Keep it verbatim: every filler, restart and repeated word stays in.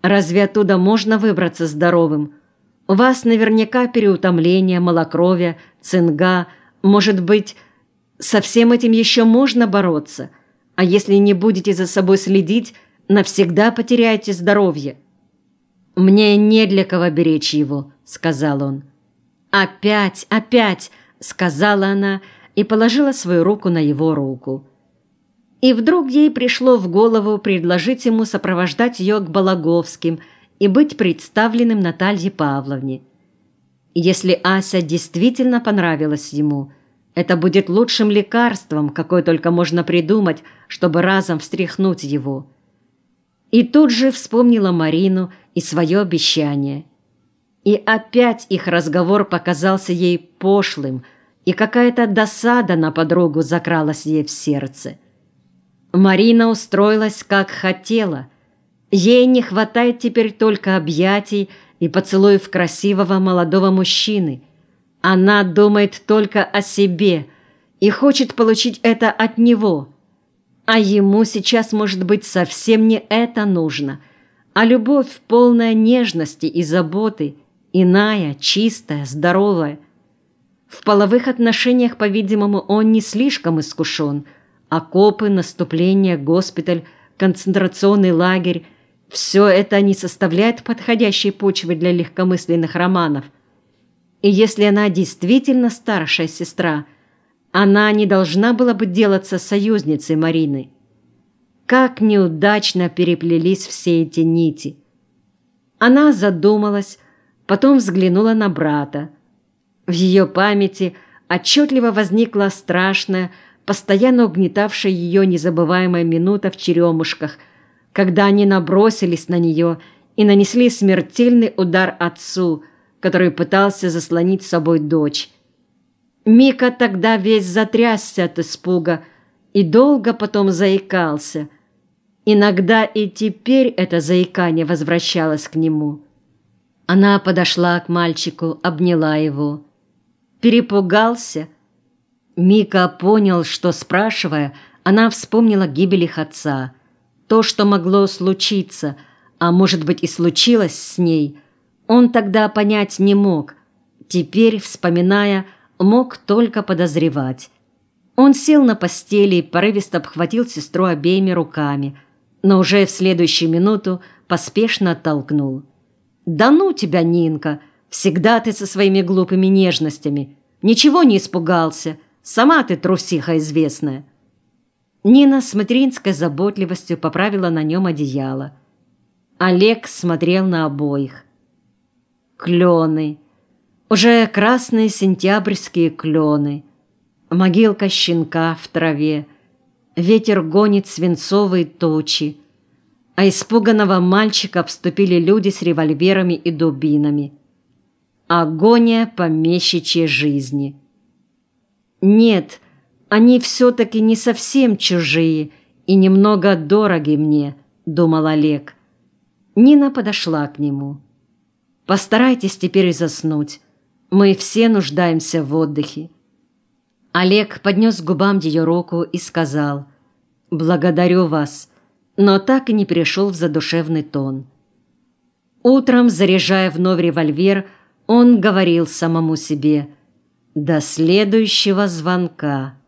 Разве оттуда можно выбраться здоровым? У вас наверняка переутомление, малокровие, цинга. Может быть, со всем этим еще можно бороться? А если не будете за собой следить, навсегда потеряете здоровье». «Мне не для кого беречь его», — сказал он. «Опять, опять», — сказала она и положила свою руку на его руку. И вдруг ей пришло в голову предложить ему сопровождать ее к Балаговским и быть представленным Наталье Павловне. Если Ася действительно понравилась ему, это будет лучшим лекарством, какое только можно придумать, чтобы разом встряхнуть его. И тут же вспомнила Марину и свое обещание. И опять их разговор показался ей пошлым, и какая-то досада на подругу закралась ей в сердце. Марина устроилась, как хотела. Ей не хватает теперь только объятий и поцелуев красивого молодого мужчины. Она думает только о себе и хочет получить это от него. А ему сейчас, может быть, совсем не это нужно, а любовь, полная нежности и заботы, иная, чистая, здоровая. В половых отношениях, по-видимому, он не слишком искушен. Окопы, наступление, госпиталь, концентрационный лагерь – все это не составляет подходящей почвы для легкомысленных романов. И если она действительно старшая сестра, она не должна была бы делаться союзницей Марины. Как неудачно переплелись все эти нити. Она задумалась, потом взглянула на брата. В ее памяти отчетливо возникла страшная, постоянно угнетавшая ее незабываемая минута в Черемушках, когда они набросились на нее и нанесли смертельный удар отцу, который пытался заслонить с собой дочь. Мика тогда весь затрясся от испуга и долго потом заикался. Иногда и теперь это заикание возвращалось к нему. Она подошла к мальчику, обняла его. «Перепугался?» Мика понял, что, спрашивая, она вспомнила гибель их отца. То, что могло случиться, а может быть и случилось с ней, он тогда понять не мог. Теперь, вспоминая, мог только подозревать. Он сел на постели и порывисто обхватил сестру обеими руками, но уже в следующую минуту поспешно оттолкнул. «Да ну тебя, Нинка! Всегда ты со своими глупыми нежностями! Ничего не испугался! Сама ты трусиха известная!» Нина с материнской заботливостью поправила на нем одеяло. Олег смотрел на обоих. Клены. Уже красные сентябрьские клены. Могилка щенка в траве. Ветер гонит свинцовые тучи. А испуганного мальчика обступили люди с револьверами и дубинами. Агония помещичьей жизни. Нет, они все-таки не совсем чужие и немного дороги мне, думал Олег. Нина подошла к нему. «Постарайтесь теперь заснуть. Мы все нуждаемся в отдыхе». Олег поднес к губам ее руку и сказал: «Благодарю вас», но так и не перешел в задушевный тон. Утром, заряжая вновь револьвер, он говорил самому себе: «До следующего звонка».